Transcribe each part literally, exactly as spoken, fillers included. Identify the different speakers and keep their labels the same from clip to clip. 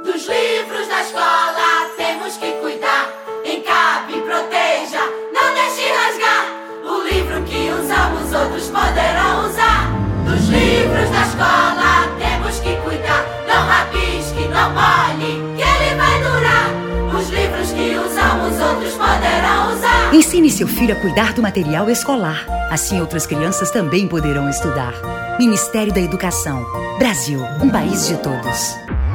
Speaker 1: Dos livros da escola temos que cuidar. Encape, proteja, não deixe rasgar. O livro que usamos outros poderão usar. Dos livros da escola temos que cuidar. Não rabisque, não molhe, que ele vai durar. Os livros que usamos outros poderão usar.
Speaker 2: Ensine seu filho a cuidar do material escolar. Assim outras crianças também poderão estudar. Ministério da Educação. Brasil, um país de todos.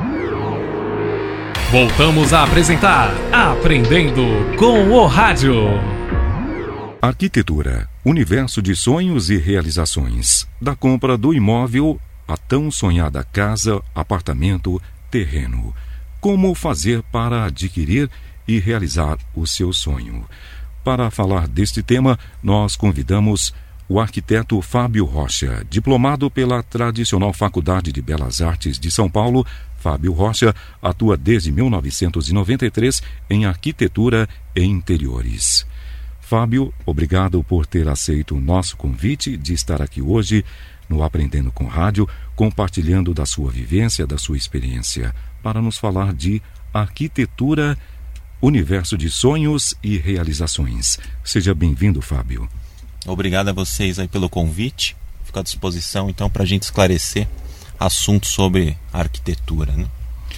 Speaker 3: Voltamos a apresentar Aprendendo com o Rádio.
Speaker 4: Arquitetura, universo de sonhos e realizações. Da compra do imóvel à tão sonhada casa, apartamento, terreno. Como fazer para adquirir e realizar o seu sonho? Para falar deste tema, nós convidamos o arquiteto Fábio Rocha, diplomado pela tradicional Faculdade de Belas Artes de São Paulo. Fábio Rocha atua desde mil novecentos e noventa e três em arquitetura e interiores. Fábio, obrigado por ter aceito o nosso convite de estar aqui hoje no Aprendendo com Rádio, compartilhando da sua vivência, da sua experiência, para nos falar de arquitetura, universo de sonhos e realizações. Seja bem-vindo, Fábio.
Speaker 5: Obrigado a vocês aí pelo convite. Fico à disposição, então, para a gente esclarecer assuntos sobre arquitetura, né?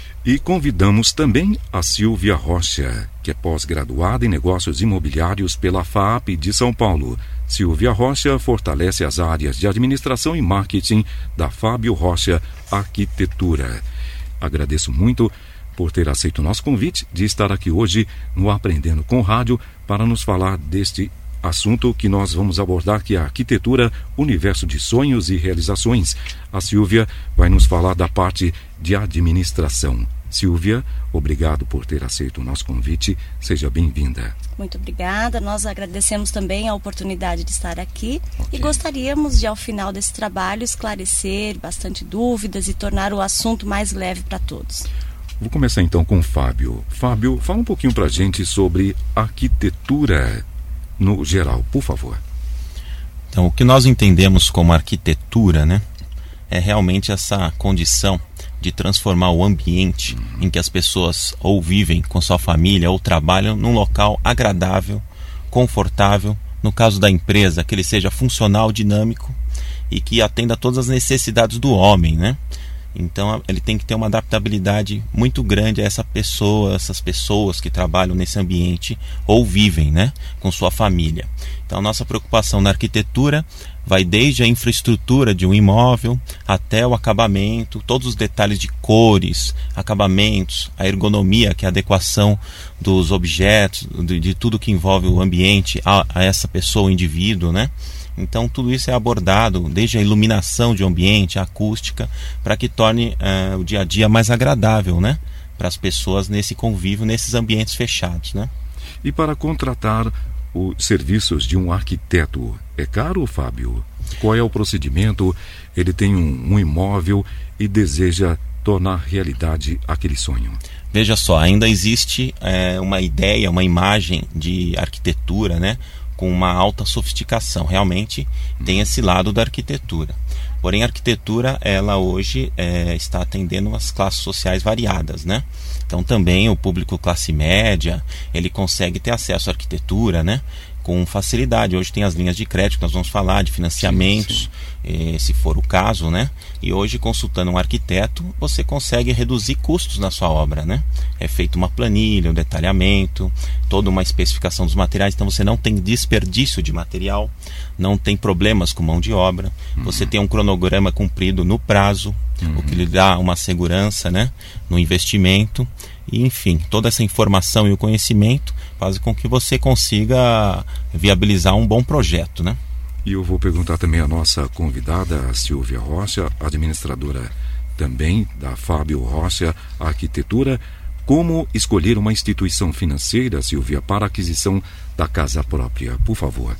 Speaker 4: E convidamos também a Silvia Rocha, que é pós-graduada em negócios imobiliários pela F A A P de São Paulo. Silvia Rocha fortalece as áreas de administração e marketing da Fábio Rocha Arquitetura. Agradeço muito por ter aceito o nosso convite de estar aqui hoje no Aprendendo com Rádio para nos falar deste assunto que nós vamos abordar, que é a arquitetura, universo de sonhos e realizações. A Silvia vai nos falar da parte de administração. Silvia, obrigado por ter aceito o nosso convite. Seja bem-vinda.
Speaker 6: Muito obrigada. Nós agradecemos também a oportunidade de estar aqui.
Speaker 4: Okay.
Speaker 6: E gostaríamos de, ao final desse trabalho, esclarecer bastante dúvidas e tornar o assunto mais leve para todos.
Speaker 4: Vou começar então com o Fábio. Fábio, fala um pouquinho para a gente sobre arquitetura no geral, por favor.
Speaker 5: Então, o que nós entendemos como arquitetura, né, é realmente essa condição de transformar o ambiente uhum. em que as pessoas ou vivem com sua família ou trabalham num local agradável, confortável, no caso da empresa, que ele seja funcional, dinâmico e que atenda a todas as necessidades do homem, né? Então ele tem que ter uma adaptabilidade muito grande a essa pessoa, essas pessoas que trabalham nesse ambiente ou vivem, né, com sua família. Então a nossa preocupação na arquitetura vai desde a infraestrutura de um imóvel até o acabamento, todos os detalhes de cores, acabamentos, a ergonomia, que é a adequação dos objetos, de, de tudo que envolve o ambiente a, a essa pessoa, o indivíduo, né? Então tudo isso é abordado, desde a iluminação de um ambiente, a acústica, para que torne uh, o dia a dia mais agradável, né, para as pessoas nesse convívio, nesses ambientes fechados, né?
Speaker 4: E para contratar os serviços de um arquiteto, é caro, Fábio? Qual é o procedimento? Ele tem um, um imóvel e deseja tornar realidade aquele sonho.
Speaker 5: Veja só, ainda existe é, uma ideia, uma imagem de arquitetura, né, com uma alta sofisticação. Realmente tem esse lado da arquitetura. Porém, a arquitetura, ela hoje é, está atendendo as classes sociais variadas, né? Então também o público classe média, ele consegue ter acesso à arquitetura, né, com facilidade. Hoje tem as linhas de crédito, nós vamos falar de financiamentos, sim, sim. Eh, se for o caso, né? E hoje, consultando um arquiteto, você consegue reduzir custos na sua obra, né? É feita uma planilha, um detalhamento, toda uma especificação dos materiais, então você não tem desperdício de material, não tem problemas com mão de obra, uhum. você tem um cronograma cumprido no prazo, uhum. o que lhe dá uma segurança, né, no investimento. E, enfim, toda essa informação e o conhecimento fazem com que você consiga viabilizar um bom projeto, né?
Speaker 4: E eu vou perguntar também à nossa convidada, a Silvia Rocha, administradora também da Fábio Rocha Arquitetura, como escolher uma instituição financeira, Silvia, para a aquisição da casa própria, por favor.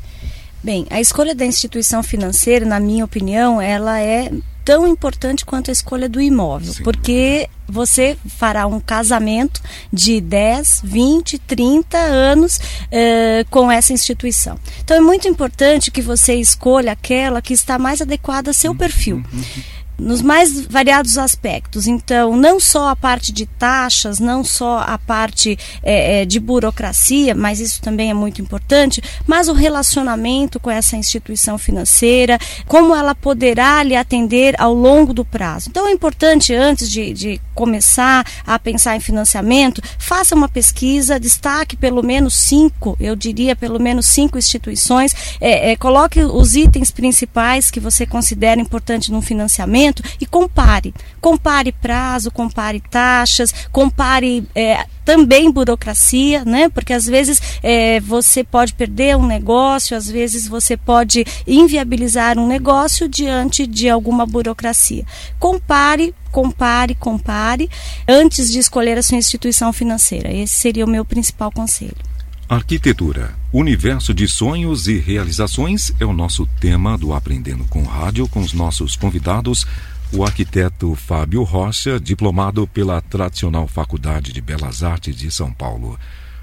Speaker 6: Bem, a escolha da instituição financeira, na minha opinião, ela é tão importante quanto a escolha do imóvel, sim, porque você fará um casamento de dez, vinte, trinta anos uh, com essa instituição. Então é muito importante que você escolha aquela que está mais adequada ao seu perfil. nos mais variados aspectos. Então, não só a parte de taxas, não só a parte é, de burocracia, mas isso também é muito importante, mas o relacionamento com essa instituição financeira, como ela poderá lhe atender ao longo do prazo. Então, é importante, antes de, de começar a pensar em financiamento, faça uma pesquisa, destaque pelo menos cinco, eu diria pelo menos cinco instituições, é, é, coloque os itens principais que você considera importante no financiamento e compare. Compare prazo, compare taxas, compare é, também burocracia, né? Porque às vezes é, você pode perder um negócio, às vezes você pode inviabilizar um negócio diante de alguma burocracia. Compare, compare, compare antes de escolher a sua instituição financeira. Esse seria o meu principal conselho.
Speaker 4: Arquitetura, universo de sonhos e realizações é o nosso tema do Aprendendo com Rádio, com os nossos convidados, o arquiteto Fábio Rocha, diplomado pela tradicional Faculdade de Belas Artes de São Paulo,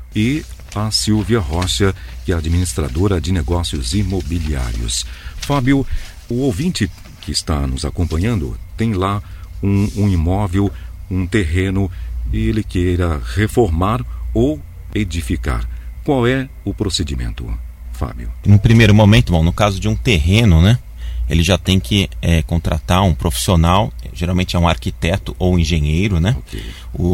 Speaker 4: e a Silvia Rocha, que é administradora de negócios imobiliários. Fábio, o ouvinte que está nos acompanhando tem lá um, um imóvel, um terreno, e ele queira reformar ou edificar. Qual é o procedimento, Fábio?
Speaker 5: No primeiro momento, bom, no caso de um terreno, né, ele já tem que é, contratar um profissional, geralmente é um arquiteto ou um engenheiro, né? Okay.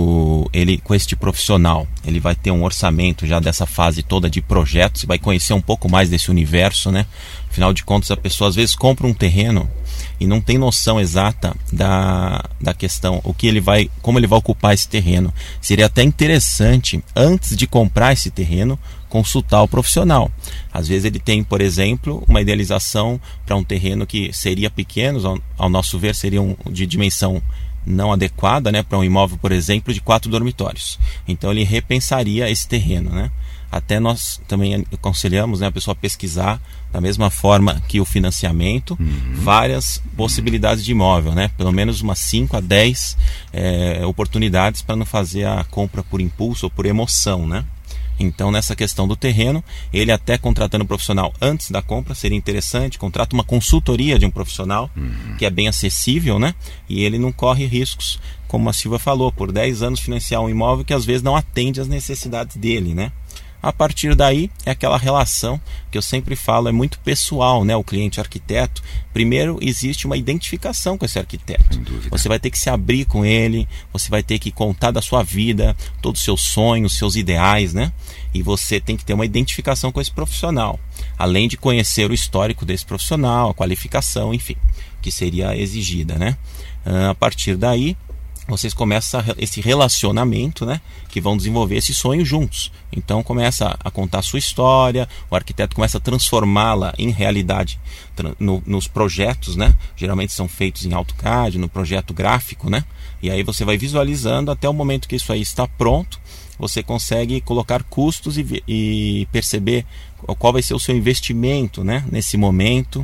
Speaker 5: O, ele, com este profissional, ele vai ter um orçamento já dessa fase toda de projetos, vai conhecer um pouco mais desse universo, né? Afinal de contas, a pessoa às vezes compra um terreno e não tem noção exata da, da questão, o que ele vai, como ele vai ocupar esse terreno. Seria até interessante, antes de comprar esse terreno, consultar o profissional. Às vezes ele tem, por exemplo, uma idealização para um terreno que seria pequeno, ao, ao nosso ver, seria um, de dimensão não adequada, né, para um imóvel, por exemplo, de quatro dormitórios. Então ele repensaria esse terreno, né? Até nós também aconselhamos, né, a pessoa a pesquisar, da mesma forma que o financiamento, uhum. várias possibilidades de imóvel, né? Pelo menos umas cinco a dez é, oportunidades para não fazer a compra por impulso ou por emoção, né? Então, nessa questão do terreno, ele até contratando um profissional antes da compra seria interessante, contrata uma consultoria de um profissional, uhum. que é bem acessível, né? E ele não corre riscos, como a Silvia falou, por dez anos financiar um imóvel que às vezes não atende às necessidades dele, né? A partir daí, é aquela relação que eu sempre falo, é muito pessoal, né? O cliente arquiteto, primeiro existe uma identificação com esse arquiteto. Você vai ter que se abrir com ele, você vai ter que contar da sua vida, todos os seus sonhos, seus ideais, né? E você tem que ter uma identificação com esse profissional, além de conhecer o histórico desse profissional, a qualificação, enfim, que seria exigida, né? A partir daí, vocês começam esse relacionamento, né, que vão desenvolver esse sonho juntos. Então começa a contar a sua história, o arquiteto começa a transformá-la em realidade no, nos projetos, né? Geralmente são feitos em AutoCAD, no projeto gráfico, né? E aí você vai visualizando até o momento que isso aí está pronto, você consegue colocar custos e, e perceber qual vai ser o seu investimento, né, nesse momento.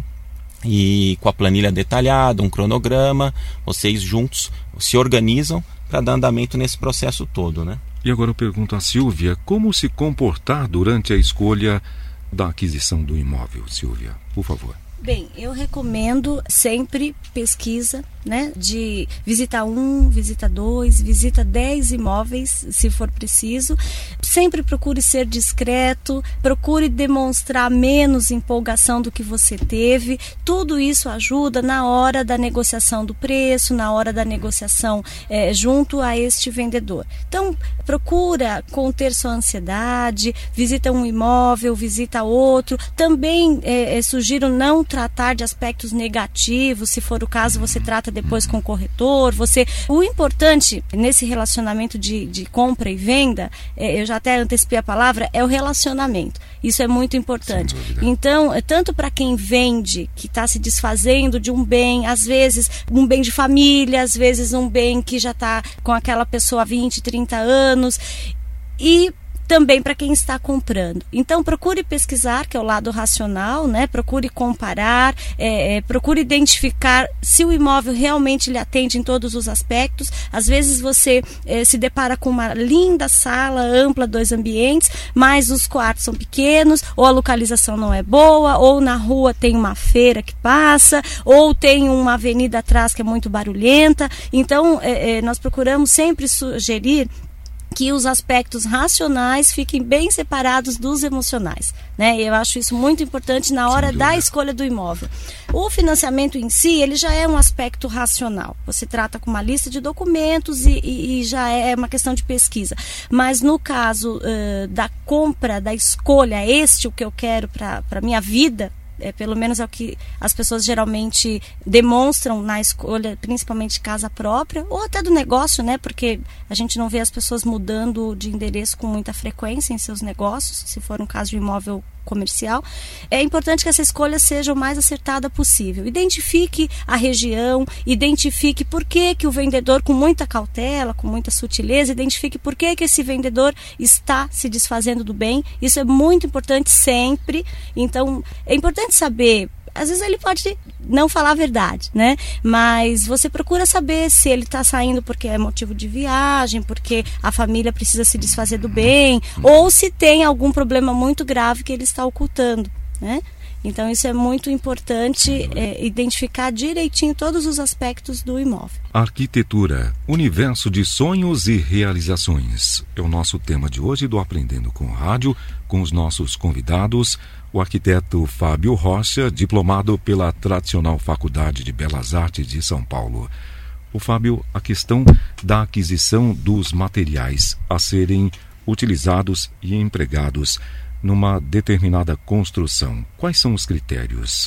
Speaker 5: E com a planilha detalhada, um cronograma, vocês juntos se organizam para dar andamento nesse processo todo, né?
Speaker 4: E agora eu pergunto a Silvia, como se comportar durante a escolha da aquisição do imóvel, Silvia, por favor.
Speaker 6: Bem, eu recomendo sempre pesquisa, né, de visita um, visita dois, visita dez imóveis, se for preciso. Sempre procure ser discreto, procure demonstrar menos empolgação do que você teve. Tudo isso ajuda na hora da negociação do preço, na hora da negociação é, junto a este vendedor. Então, procura conter sua ansiedade, visita um imóvel, visita outro. Também é, é, sugiro não tratar de aspectos negativos, se for o caso você trata depois com o corretor. Você, o importante nesse relacionamento de, de compra e venda, é, eu já até antecipei a palavra, é o relacionamento. Isso é muito importante. Então, tanto para quem vende, que está se desfazendo de um bem, às vezes um bem de família, às vezes um bem que já está com aquela pessoa há vinte, trinta anos, e também para quem está comprando. Então, procure pesquisar, que é o lado racional, né? Procure comparar, é, é, procure identificar se o imóvel realmente lhe atende em todos os aspectos. Às vezes você é, se depara com uma linda sala ampla, dois ambientes, mas os quartos são pequenos, ou a localização não é boa, ou na rua tem uma feira que passa, ou tem uma avenida atrás que é muito barulhenta. Então, é, é, nós procuramos sempre sugerir que os aspectos racionais fiquem bem separados dos emocionais, né? Eu acho isso muito importante na hora da escolha do imóvel. O financiamento em si, ele já é um aspecto racional. Você trata com uma lista de documentos e, e, e já é uma questão de pesquisa. Mas no caso uh, da compra, da escolha, este o que eu quero para a minha vida, é, pelo menos é o que as pessoas geralmente demonstram na escolha, principalmente de casa própria, ou até do negócio, né? Porque a gente não vê as pessoas mudando de endereço com muita frequência em seus negócios, se for um caso de imóvel comercial. É importante que essa escolha seja o mais acertada possível. Identifique a região, identifique por que que o vendedor, com muita cautela, com muita sutileza, identifique por que que esse vendedor está se desfazendo do bem. Isso é muito importante sempre. Então, é importante saber. Às vezes ele pode não falar a verdade, né? Mas você procura saber se ele está saindo porque é motivo de viagem, porque a família precisa se desfazer do bem, ou se tem algum problema muito grave que ele está ocultando, né? Então isso é muito importante, é, identificar direitinho todos os aspectos do imóvel.
Speaker 4: Arquitetura, universo de sonhos e realizações. É o nosso tema de hoje do Aprendendo com Rádio, com os nossos convidados, o arquiteto Fábio Rocha, diplomado pela tradicional Faculdade de Belas Artes de São Paulo. O Fábio, a questão da aquisição dos materiais a serem utilizados e empregados numa determinada construção. Quais são os critérios?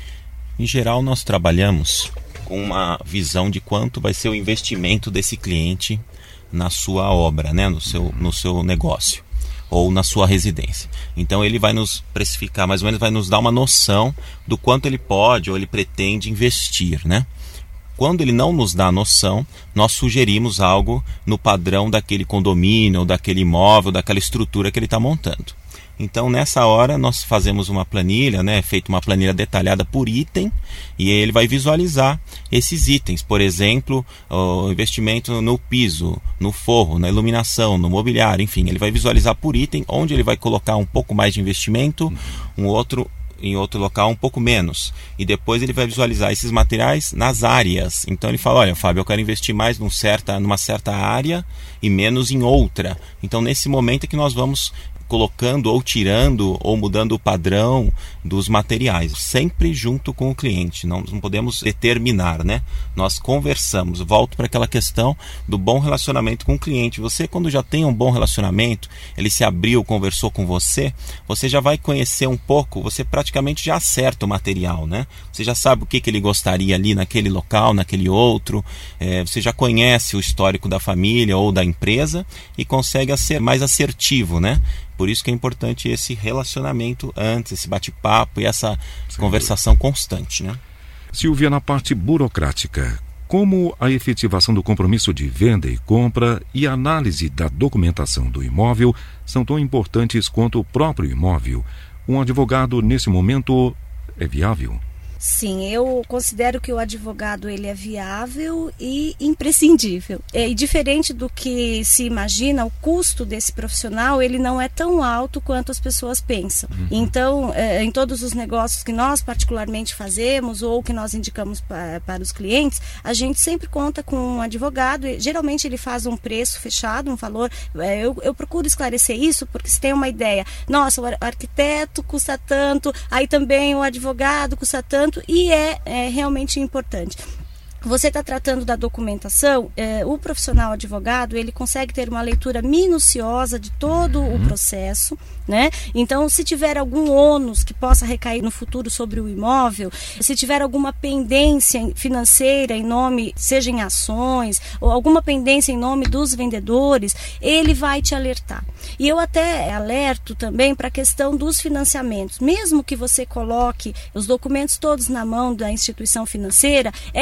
Speaker 5: Em geral, nós trabalhamos com uma visão de quanto vai ser o investimento desse cliente na sua obra, né? no seu, no seu negócio ou na sua residência. Então ele vai nos precificar, mais ou menos vai nos dar uma noção do quanto ele pode ou ele pretende investir, né? Quando ele não nos dá a noção, nós sugerimos algo no padrão daquele condomínio, ou daquele imóvel, daquela estrutura que ele está montando. Então, nessa hora, nós fazemos uma planilha, né, feita uma planilha detalhada por item, e ele vai visualizar esses itens. Por exemplo, o investimento no piso, no forro, na iluminação, no mobiliário, enfim. Ele vai visualizar por item, onde ele vai colocar um pouco mais de investimento, um outro em outro local um pouco menos. E depois ele vai visualizar esses materiais nas áreas. Então ele fala, olha, Fábio, eu quero investir mais num certa, numa certa área e menos em outra. Então nesse momento é que nós vamos colocando ou tirando ou mudando o padrão dos materiais, sempre junto com o cliente. Não, não podemos determinar, né? Nós conversamos. Volto para aquela questão do bom relacionamento com o cliente. Você, quando já tem um bom relacionamento, ele se abriu, conversou com você, você já vai conhecer um pouco, você praticamente já acerta o material, né? Você já sabe o que, que ele gostaria ali naquele local, naquele outro, é, você já conhece o histórico da família ou da empresa e consegue ser mais assertivo, né? Por isso que é importante esse relacionamento antes, esse bate-papo e essa Sim. conversação constante, né?
Speaker 4: Silvia, na parte burocrática, como a efetivação do compromisso de venda e compra e a análise da documentação do imóvel são tão importantes quanto o próprio imóvel, um advogado, nesse momento, é viável?
Speaker 6: Sim, eu considero que o advogado ele é viável e imprescindível. E diferente do que se imagina, o custo desse profissional ele não é tão alto quanto as pessoas pensam. Uhum. Então, é, em todos os negócios que nós particularmente fazemos ou que nós indicamos para, para os clientes, a gente sempre conta com um advogado. E, geralmente ele faz um preço fechado, um valor. É, eu, eu procuro esclarecer isso porque se tem uma ideia, nossa, o arquiteto custa tanto, aí também o advogado custa tanto, e é, é realmente importante. Você está tratando da documentação, é, o profissional advogado, ele consegue ter uma leitura minuciosa de todo o processo, né? Então, se tiver algum ônus que possa recair no futuro sobre o imóvel, se tiver alguma pendência financeira em nome, seja em ações, ou alguma pendência em nome dos vendedores, ele vai te alertar. E eu até alerto também para a questão dos financiamentos. Mesmo que você coloque os documentos todos na mão da instituição financeira, é importante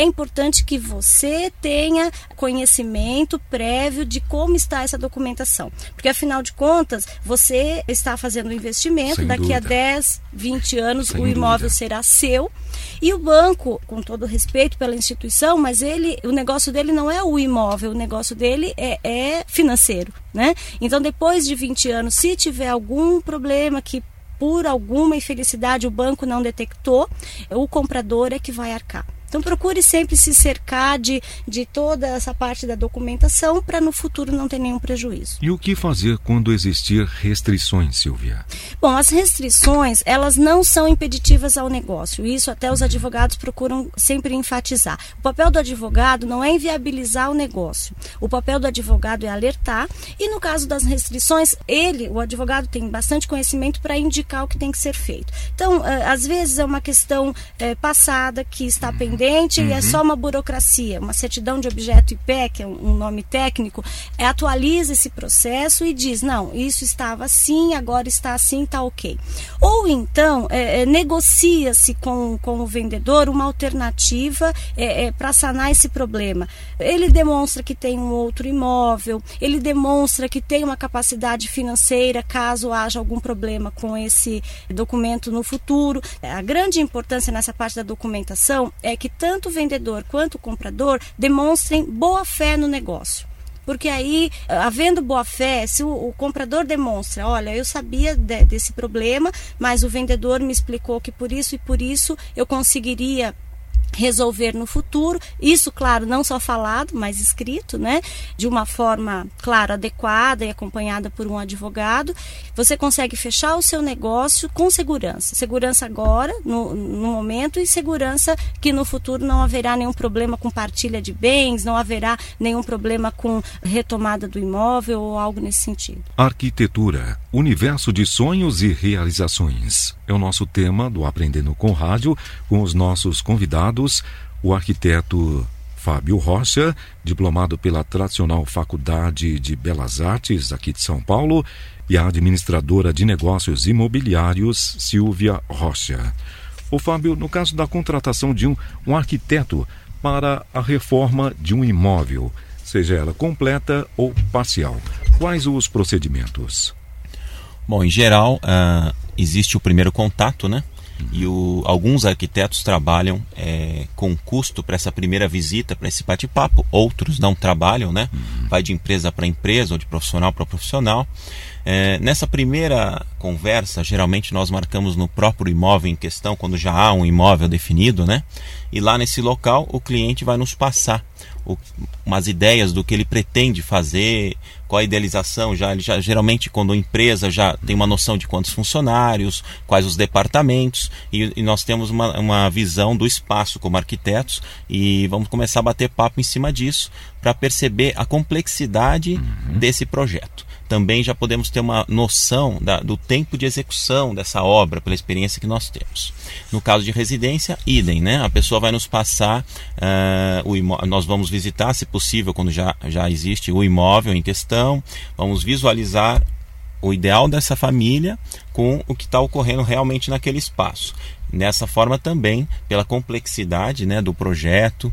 Speaker 6: importante que você tenha conhecimento prévio de como está essa documentação. Porque, afinal de contas, você está fazendo um investimento,
Speaker 4: Sem
Speaker 6: daqui
Speaker 4: dúvida.
Speaker 6: a dez, vinte anos
Speaker 4: Sem
Speaker 6: o imóvel
Speaker 4: dúvida.
Speaker 6: será seu. E o banco, com todo respeito pela instituição, mas ele, o negócio dele não é o imóvel, o negócio dele é, é financeiro, né? Então, depois de vinte anos, se tiver algum problema que por alguma infelicidade o banco não detectou, o comprador é que vai arcar. Então, procure sempre se cercar de, de toda essa parte da documentação para no futuro não ter nenhum prejuízo.
Speaker 4: E o que fazer quando existir restrições, Silvia?
Speaker 6: Bom, as restrições, elas não são impeditivas ao negócio. Isso até os advogados procuram sempre enfatizar. O papel do advogado não é inviabilizar o negócio. O papel do advogado é alertar e, no caso das restrições, ele, o advogado, tem bastante conhecimento para indicar o que tem que ser feito. Então, às vezes é uma questão é, passada que está pendente e é só uma burocracia, uma certidão de objeto I P E, que é um nome técnico, é, atualiza esse processo e diz, não, isso estava assim, agora está assim, está ok. Ou então, é, é, negocia-se com, com o vendedor uma alternativa é, é, para sanar esse problema. Ele demonstra que tem um outro imóvel, ele demonstra que tem uma capacidade financeira caso haja algum problema com esse documento no futuro. A grande importância nessa parte da documentação é que tanto o vendedor quanto o comprador demonstrem boa fé no negócio. Porque aí, havendo boa fé, se o, o comprador demonstra, olha, eu sabia de, desse problema, mas o vendedor me explicou que por isso e por isso eu conseguiria resolver no futuro, isso, claro, não só falado, mas escrito, né? De uma forma, claro, adequada e acompanhada por um advogado, você consegue fechar o seu negócio com segurança. Segurança agora, no, no momento, e segurança que no futuro não haverá nenhum problema com partilha de bens, não haverá nenhum problema com retomada do imóvel ou algo nesse sentido.
Speaker 4: Arquitetura, universo de sonhos e realizações. É o nosso tema do Aprendendo com Rádio, com os nossos convidados, o arquiteto Fábio Rocha, diplomado pela tradicional Faculdade de Belas Artes aqui de São Paulo, e a administradora de negócios imobiliários Silvia Rocha. O Fábio, no caso da contratação de um, um arquiteto para a reforma de um imóvel, seja ela completa ou parcial, quais os procedimentos?
Speaker 5: Bom, em geral, uh, existe o primeiro contato, né? E o, alguns arquitetos trabalham é, com custo para essa primeira visita, para esse bate-papo. Outros não trabalham, né? Vai de empresa para empresa ou de profissional para profissional. É, nessa primeira conversa, geralmente nós marcamos no próprio imóvel em questão, quando já há um imóvel definido, né? E lá nesse local o cliente vai nos passar o, umas ideias do que ele pretende fazer, qual a idealização, já, ele já, geralmente quando a empresa já tem uma noção de quantos funcionários, quais os departamentos, e, e nós temos uma, uma visão do espaço como arquitetos, e vamos começar a bater papo em cima disso para perceber a complexidade uhum. desse projeto. Também já podemos ter uma noção da, do tempo de execução dessa obra, pela experiência que nós temos. No caso de residência, idem, né? A pessoa vai nos passar, uh, o imó- nós vamos visitar, se possível, quando já, já existe o imóvel em questão, vamos visualizar o ideal dessa família com o que está ocorrendo realmente naquele espaço. Nessa forma também, pela complexidade, né, do projeto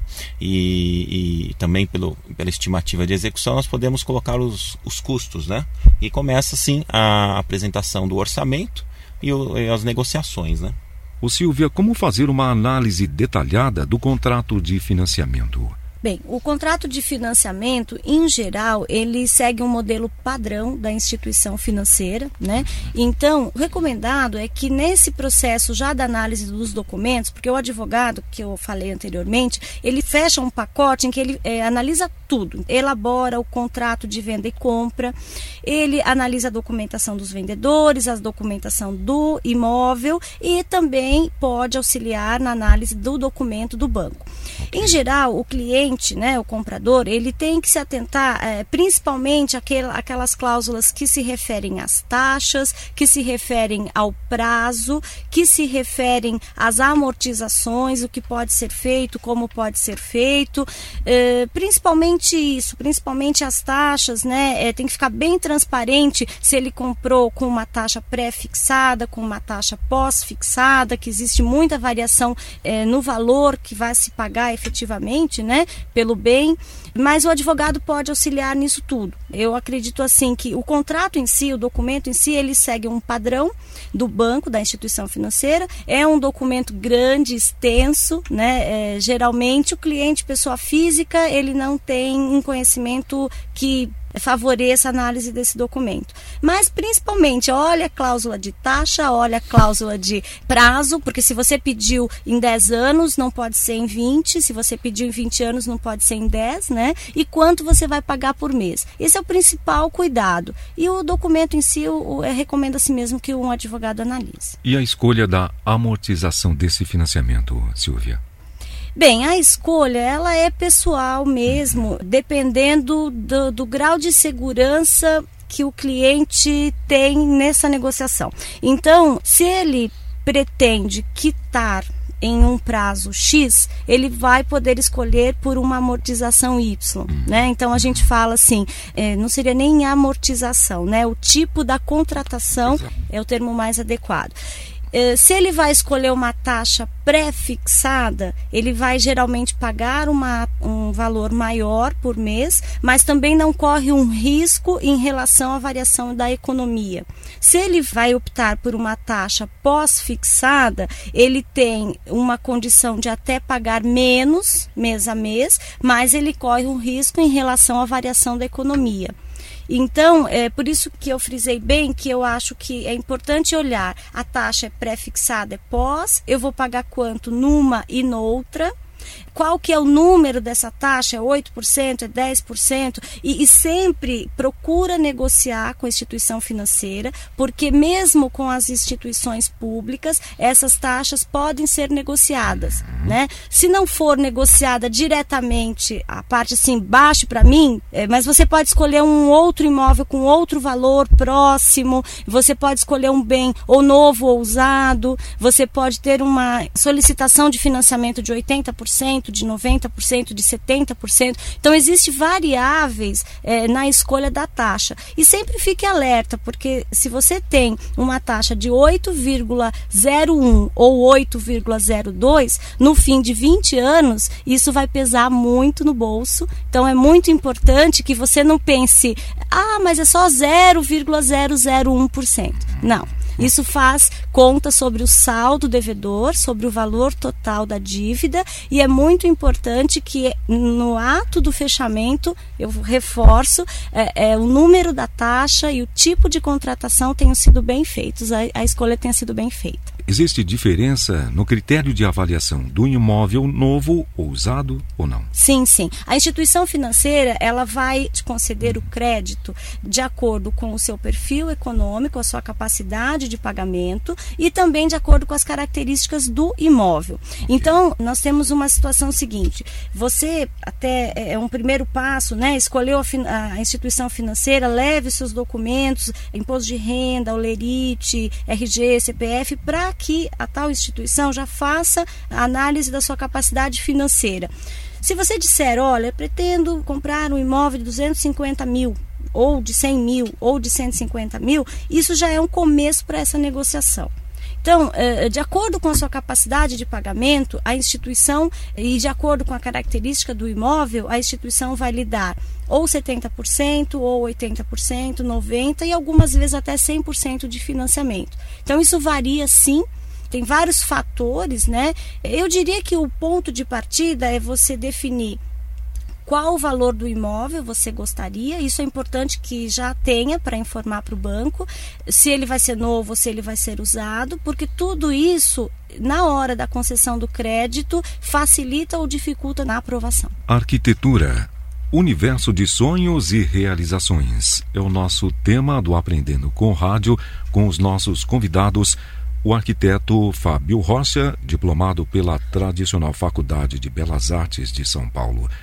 Speaker 5: e, e também pelo, pela estimativa de execução, nós podemos colocar os, os custos, né? E começa assim a apresentação do orçamento e, o, e as negociações, né?
Speaker 4: Ô Silvia, como fazer uma análise detalhada do contrato de financiamento?
Speaker 6: Bem, o contrato de financiamento, em geral, ele segue um modelo padrão da instituição financeira, né? Então, o recomendado é que nesse processo já da análise dos documentos, porque o advogado, que eu falei anteriormente, ele fecha um pacote em que ele é, analisa tudo, elabora o contrato de venda e compra, ele analisa a documentação dos vendedores, a documentação do imóvel e também pode auxiliar na análise do documento do banco. Em geral, o cliente cliente, né, o comprador, ele tem que se atentar é, principalmente àquel, àquelas cláusulas que se referem às taxas, que se referem ao prazo, que se referem às amortizações, o que pode ser feito, como pode ser feito, é, principalmente isso, principalmente as taxas, né, é, tem que ficar bem transparente se ele comprou com uma taxa pré-fixada, com uma taxa pós-fixada, que existe muita variação é, no valor que vai se pagar efetivamente, né, pelo bem, mas o advogado pode auxiliar nisso tudo. Eu acredito assim que o contrato em si, o documento em si, ele segue um padrão do banco, da instituição financeira, é um documento grande, extenso, né, é, geralmente o cliente, pessoa física, ele não tem um conhecimento que favoreça a análise desse documento. Mas, principalmente, olha a cláusula de taxa, olha a cláusula de prazo, porque se você pediu em dez anos, não pode ser em vinte, se você pediu em vinte anos, não pode ser em dez, né? E quanto você vai pagar por mês. Esse é o principal cuidado. E o documento em si, o, o, recomenda-se mesmo que um advogado analise.
Speaker 4: E a escolha da amortização desse financiamento, Silvia?
Speaker 6: Bem, a escolha ela é pessoal mesmo, dependendo do, do grau de segurança que o cliente tem nessa negociação. Então, se ele pretende quitar em um prazo X, ele vai poder escolher por uma amortização Y, né? Então a gente fala assim, é, não seria nem amortização, né? O tipo da contratação é o termo mais adequado. Se ele vai escolher uma taxa pré-fixada, ele vai geralmente pagar uma, um valor maior por mês, mas também não corre um risco em relação à variação da economia. Se ele vai optar por uma taxa pós-fixada, ele tem uma condição de até pagar menos mês a mês, mas ele corre um risco em relação à variação da economia. Então, é por isso que eu frisei bem que eu acho que é importante olhar, a taxa é pré-fixada, é pós, eu vou pagar quanto numa e noutra, qual que é o número dessa taxa, é oito por cento, é dez por cento, e, e sempre procura negociar com a instituição financeira, porque mesmo com as instituições públicas, essas taxas podem ser negociadas, né? Se não for negociada diretamente, a parte assim, baixo para mim, é, mas você pode escolher um outro imóvel com outro valor próximo, você pode escolher um bem ou novo ou usado, você pode ter uma solicitação de financiamento de oitenta por cento, de noventa por cento, de setenta por cento. Então, existem variáveis é, na escolha da taxa. E sempre fique alerta, porque se você tem uma taxa de oito vírgula zero um ou oito vírgula zero dois, no fim de vinte anos, isso vai pesar muito no bolso. Então, é muito importante que você não pense, ah, mas é só zero vírgula zero zero um por cento. Não. Isso faz conta sobre o saldo devedor, sobre o valor total da dívida, e é muito importante que no ato do fechamento, eu reforço, é, é, o número da taxa e o tipo de contratação tenham sido bem feitos, a, a escolha tenha sido bem feita.
Speaker 4: Existe diferença no critério de avaliação do imóvel novo ou usado ou não?
Speaker 6: Sim, sim. A instituição financeira, ela vai te conceder o crédito de acordo com o seu perfil econômico, a sua capacidade de pagamento e também de acordo com as características do imóvel. Então, nós temos uma situação seguinte, você até é um primeiro passo, né, escolheu a, a instituição financeira, leve seus documentos, imposto de renda, olerite, R G, C P F, para que a tal instituição já faça a análise da sua capacidade financeira. Se você disser, olha, pretendo comprar um imóvel de duzentos e cinquenta mil, ou de cem mil, ou de cento e cinquenta mil, isso já é um começo para essa negociação. Então, de acordo com a sua capacidade de pagamento, a instituição, e de acordo com a característica do imóvel, a instituição vai lhe dar ou setenta por cento, ou oitenta por cento, noventa por cento e algumas vezes até cem por cento de financiamento. Então, isso varia sim, tem vários fatores, né? Eu diria que o ponto de partida é você definir qual o valor do imóvel você gostaria, isso é importante que já tenha para informar para o banco, se ele vai ser novo ou se ele vai ser usado, porque tudo isso, na hora da concessão do crédito, facilita ou dificulta na aprovação.
Speaker 4: Arquitetura, universo de sonhos e realizações, é o nosso tema do Aprendendo com Rádio, com os nossos convidados, o arquiteto Fábio Rocha, diplomado pela tradicional Faculdade de Belas Artes de São Paulo.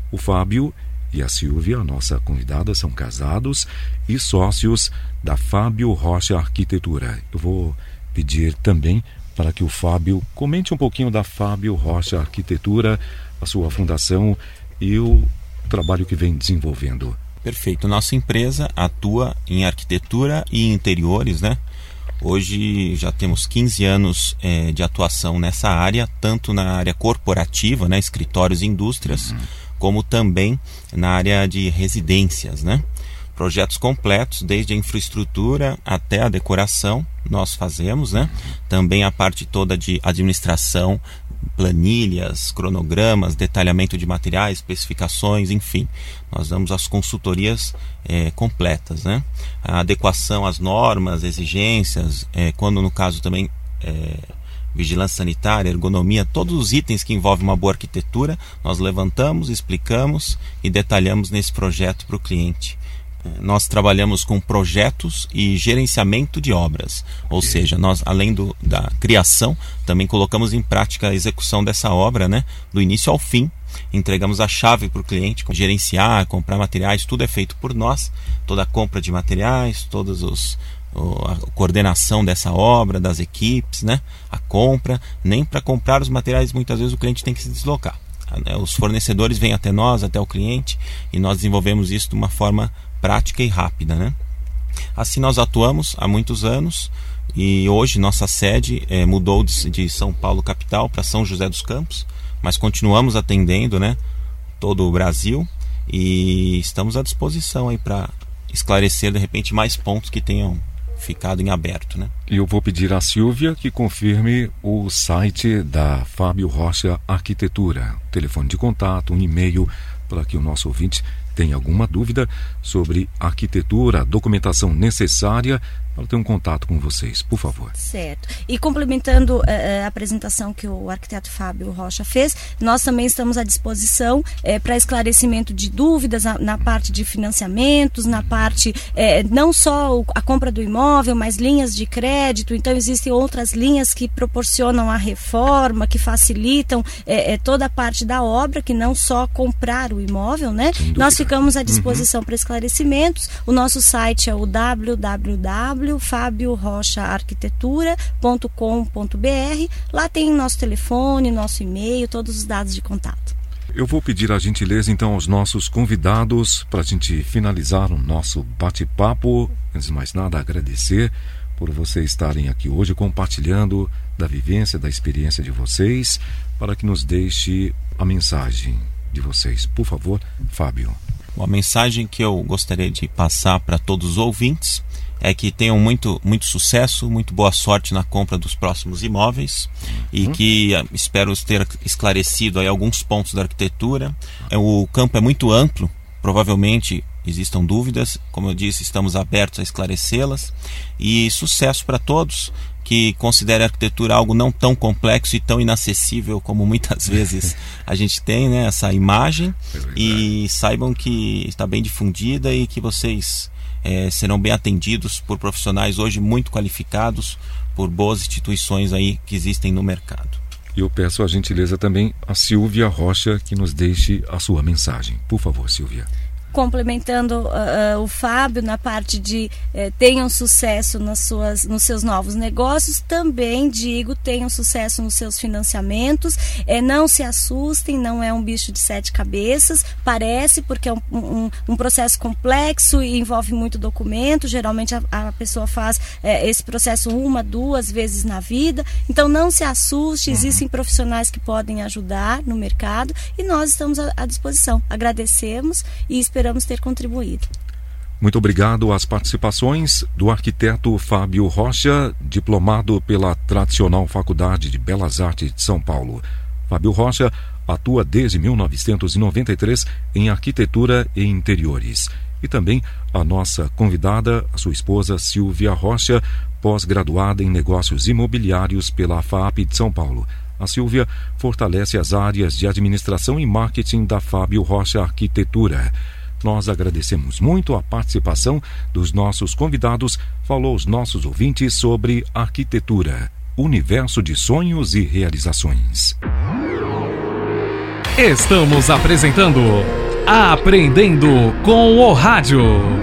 Speaker 4: O Fábio e a Silvia, nossa convidada, são casados e sócios da Fábio Rocha Arquitetura. Eu vou pedir também para que o Fábio comente um pouquinho da Fábio Rocha Arquitetura, a sua fundação e o trabalho que vem desenvolvendo.
Speaker 5: Perfeito. Nossa empresa atua em arquitetura e interiores, né? Hoje já temos quinze anos é, de atuação nessa área, tanto na área corporativa, né, escritórios e indústrias, uhum. como também na área de residências, né? Projetos completos, desde a infraestrutura até a decoração, nós fazemos, né? Também a parte toda de administração, planilhas, cronogramas, detalhamento de materiais, especificações, enfim. Nós damos as consultorias é, completas, né? A adequação às normas, exigências, é, quando no caso também é, vigilância sanitária, ergonomia, todos os itens que envolvem uma boa arquitetura, nós levantamos, explicamos e detalhamos nesse projeto para o cliente. Nós trabalhamos com projetos e gerenciamento de obras, ou seja, nós além do, da criação, também colocamos em prática a execução dessa obra, né, do início ao fim. Entregamos a chave para o cliente, gerenciar, comprar materiais, tudo é feito por nós, toda a compra de materiais, todos os a coordenação dessa obra, das equipes, né, a compra, nem para comprar os materiais muitas vezes o cliente tem que se deslocar. Os fornecedores vêm até nós, até o cliente, e nós desenvolvemos isso de uma forma prática e rápida, né? Assim nós atuamos há muitos anos e hoje nossa sede é, mudou de, de São Paulo capital para São José dos Campos, mas continuamos atendendo, né, todo o Brasil e estamos à disposição aí para esclarecer de repente mais pontos que tenham ficado em aberto, né?
Speaker 4: E eu vou pedir à Silvia que confirme o site da Fábio Rocha Arquitetura, telefone de contato, um e-mail para que o nosso ouvinte tem alguma dúvida sobre arquitetura, a documentação necessária para ter um contato com vocês, por favor.
Speaker 6: Certo. E complementando uh, a apresentação que o arquiteto Fábio Rocha fez, nós também estamos à disposição uh, para esclarecimento de dúvidas na, na parte de financiamentos, na parte, uh, não só a compra do imóvel, mas linhas de crédito. Então existem outras linhas que proporcionam a reforma, que facilitam uh, toda a parte da obra, que não só comprar o imóvel, né? Nós ficamos à disposição uhum. para esclarecimentos. O nosso site é o w w w ponto fábio rocha arquitetura ponto com ponto b r. Lá tem nosso telefone, nosso e-mail, todos os dados de contato.
Speaker 4: Eu vou pedir a gentileza então aos nossos convidados para a gente finalizar o nosso bate-papo. Antes de mais nada, agradecer por vocês estarem aqui hoje compartilhando da vivência, da experiência de vocês, para que nos deixe a mensagem de vocês. Por favor, Fábio.
Speaker 5: A mensagem que eu gostaria de passar para todos os ouvintes é que tenham muito, muito sucesso, muito boa sorte na compra dos próximos imóveis e que espero ter esclarecido aí alguns pontos da arquitetura. O campo é muito amplo, provavelmente existam dúvidas, como eu disse, estamos abertos a esclarecê-las e sucesso para todos que considerem a arquitetura algo não tão complexo e tão inacessível como muitas vezes a gente tem, né, essa imagem, e saibam que está bem difundida e que vocês É, serão bem atendidos por profissionais hoje muito qualificados, por boas instituições aí que existem no mercado.
Speaker 4: E eu peço a gentileza também a Silvia Rocha que nos deixe a sua mensagem. Por favor, Silvia.
Speaker 6: Complementando uh, uh, o Fábio na parte de uh, tenham sucesso nas suas, nos seus novos negócios, também digo, tenham sucesso nos seus financiamentos, uh, não se assustem, não é um bicho de sete cabeças, parece, porque é um, um, um processo complexo e envolve muito documento, geralmente a, a pessoa faz uh, esse processo uma, duas vezes na vida, então não se assuste, existem profissionais que podem ajudar no mercado e nós estamos à, à disposição. Agradecemos e esperamos Esperamos ter contribuído.
Speaker 4: Muito obrigado às participações do arquiteto Fábio Rocha, diplomado pela tradicional Faculdade de Belas Artes de São Paulo. Fábio Rocha atua desde mil novecentos e noventa e três em arquitetura e interiores. E também a nossa convidada, a sua esposa Silvia Rocha, pós-graduada em negócios imobiliários pela F A A P de São Paulo. A Silvia fortalece as áreas de administração e marketing da Fábio Rocha Arquitetura. Nós agradecemos muito a participação dos nossos convidados. Falou aos nossos ouvintes sobre arquitetura, universo de sonhos e realizações.
Speaker 3: Estamos apresentando Aprendendo com o Rádio.